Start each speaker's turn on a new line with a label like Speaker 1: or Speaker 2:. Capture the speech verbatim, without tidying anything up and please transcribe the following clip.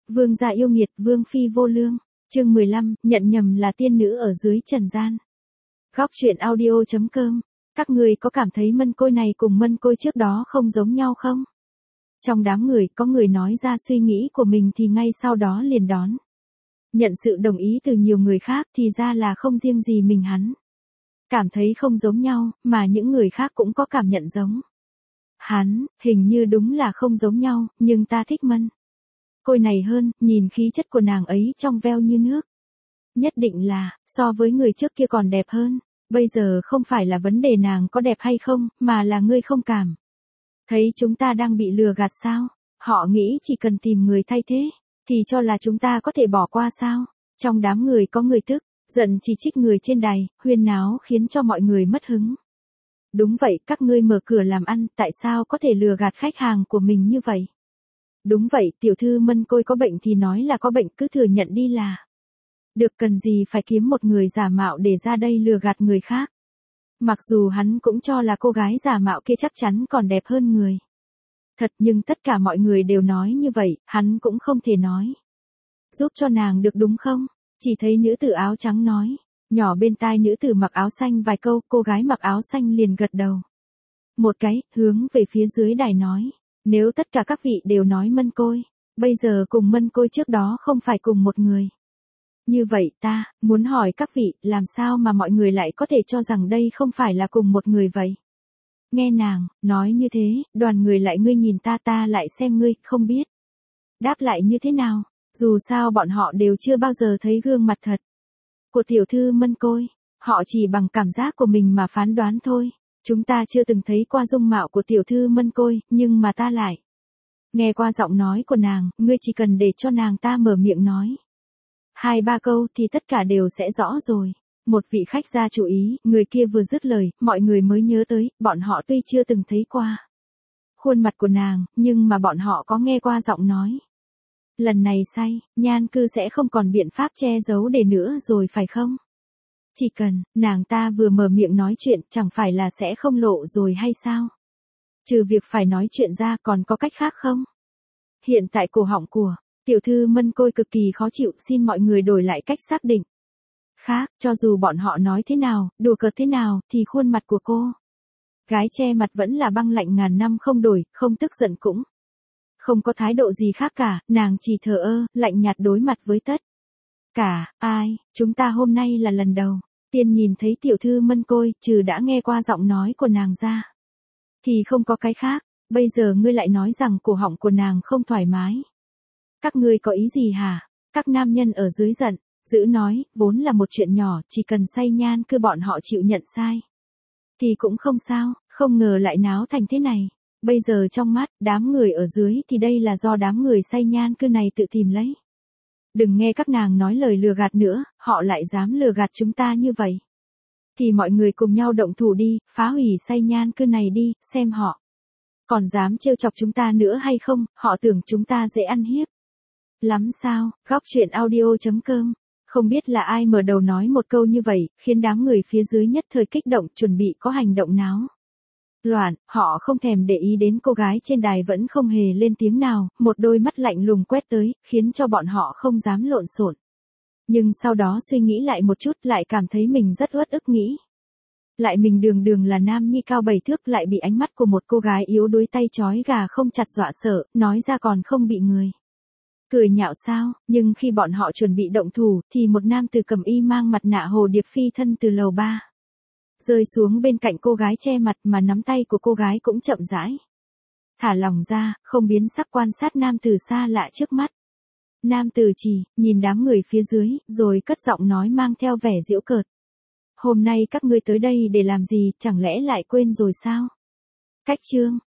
Speaker 1: Vương gia yêu nghiệt, vương phi vô lương. Chương mười lăm, nhận nhầm là tiên nữ ở dưới trần gian. Góc truyện audio chấm com. Các người có cảm thấy mân côi này cùng mân côi trước đó không giống nhau không? Trong đám người có người nói ra suy nghĩ của mình thì ngay sau đó liền đón nhận sự đồng ý từ nhiều người khác, thì ra là không riêng gì mình hắn cảm thấy không giống nhau, mà những người khác cũng có cảm nhận giống hắn. Hình như đúng là không giống nhau, nhưng ta thích mân côi này hơn, nhìn khí chất của nàng ấy trong veo như nước. Nhất định là, so với người trước kia còn đẹp hơn. Bây giờ không phải là vấn đề nàng có đẹp hay không, mà là ngươi không cảm thấy chúng ta đang bị lừa gạt sao? Họ nghĩ chỉ cần tìm người thay thế, thì cho là chúng ta có thể bỏ qua sao? Trong đám người có người tức giận chỉ trích người trên đài, huyên náo khiến cho mọi người mất hứng. Đúng vậy, các ngươi mở cửa làm ăn, tại sao có thể lừa gạt khách hàng của mình như vậy? Đúng vậy, tiểu thư mân côi có bệnh thì nói là có bệnh, cứ thừa nhận đi là được, cần gì phải kiếm một người giả mạo để ra đây lừa gạt người khác. Mặc dù hắn cũng cho là cô gái giả mạo kia chắc chắn còn đẹp hơn người thật, nhưng tất cả mọi người đều nói như vậy, hắn cũng không thể nói giúp cho nàng được đúng không? Chỉ thấy nữ tử áo trắng nói nhỏ bên tai nữ tử mặc áo xanh vài câu, cô gái mặc áo xanh liền gật đầu một cái, hướng về phía dưới đài nói, nếu tất cả các vị đều nói mân côi bây giờ cùng mân côi trước đó không phải cùng một người, như vậy ta muốn hỏi các vị, làm sao mà mọi người lại có thể cho rằng đây không phải là cùng một người vậy? Nghe nàng nói như thế, đoàn người lại ngươi nhìn ta, ta lại xem ngươi, không biết đáp lại như thế nào. Dù sao bọn họ đều chưa bao giờ thấy gương mặt thật của tiểu thư mân côi, họ chỉ bằng cảm giác của mình mà phán đoán thôi. Chúng ta chưa từng thấy qua dung mạo của tiểu thư mân côi, nhưng mà ta lại nghe qua giọng nói của nàng, ngươi chỉ cần để cho nàng ta mở miệng nói hai ba câu thì tất cả đều sẽ rõ rồi. Một vị khách ra chủ ý, người kia vừa dứt lời, mọi người mới nhớ tới, bọn họ tuy chưa từng thấy qua khuôn mặt của nàng, nhưng mà bọn họ có nghe qua giọng nói. Lần này say, nhan cư sẽ không còn biện pháp che giấu để nữa rồi phải không? Chỉ cần, nàng ta vừa mở miệng nói chuyện, chẳng phải là sẽ không lộ rồi hay sao? Trừ việc phải nói chuyện ra, còn có cách khác không? Hiện tại cổ họng của tiểu thư mân côi cực kỳ khó chịu, xin mọi người đổi lại cách xác định khác, cho dù bọn họ nói thế nào, đùa cợt thế nào, thì khuôn mặt của cô gái che mặt vẫn là băng lạnh ngàn năm không đổi, không tức giận cũng không có thái độ gì khác cả, nàng chỉ thờ ơ, lạnh nhạt đối mặt với tất cả. Ai, chúng ta hôm nay là lần đầu tiên nhìn thấy tiểu thư mân côi, trừ đã nghe qua giọng nói của nàng ra thì không có cái khác. Bây giờ ngươi lại nói rằng cổ họng của nàng không thoải mái. Các ngươi có ý gì hả? Các nam nhân ở dưới giận dữ nói, vốn là một chuyện nhỏ, chỉ cần say nhan cư bọn họ chịu nhận sai thì cũng không sao, không ngờ lại náo thành thế này. Bây giờ trong mắt đám người ở dưới thì đây là do đám người say nhan cư này tự tìm lấy. Đừng nghe các nàng nói lời lừa gạt nữa, họ lại dám lừa gạt chúng ta như vậy thì mọi người cùng nhau động thủ đi, phá hủy say nhan cư này đi, xem họ còn dám trêu chọc chúng ta nữa hay không. Họ tưởng chúng ta dễ ăn hiếp lắm sao? Góc truyện audio chấm com. Không biết là ai mở đầu nói một câu như vậy, khiến đám người phía dưới nhất thời kích động, chuẩn bị có hành động náo loạn. Họ không thèm để ý đến cô gái trên đài vẫn không hề lên tiếng nào, một đôi mắt lạnh lùng quét tới, khiến cho bọn họ không dám lộn xộn. Nhưng sau đó suy nghĩ lại một chút, lại cảm thấy mình rất uất ức, nghĩ lại mình đường đường là nam nhi cao bảy thước, lại bị ánh mắt của một cô gái yếu đuối tay trói gà không chặt dọa sợ, nói ra còn không bị người cười nhạo sao? Nhưng khi bọn họ chuẩn bị động thủ, thì một nam tử cầm y mang mặt nạ hồ điệp phi thân từ lầu ba rơi xuống bên cạnh cô gái che mặt, mà nắm tay của cô gái cũng chậm rãi thả lỏng ra, không biến sắc quan sát nam tử xa lạ trước mắt. Nam tử chỉ nhìn đám người phía dưới, rồi cất giọng nói mang theo vẻ giễu cợt. Hôm nay các ngươi tới đây để làm gì, chẳng lẽ lại quên rồi sao? Cách chương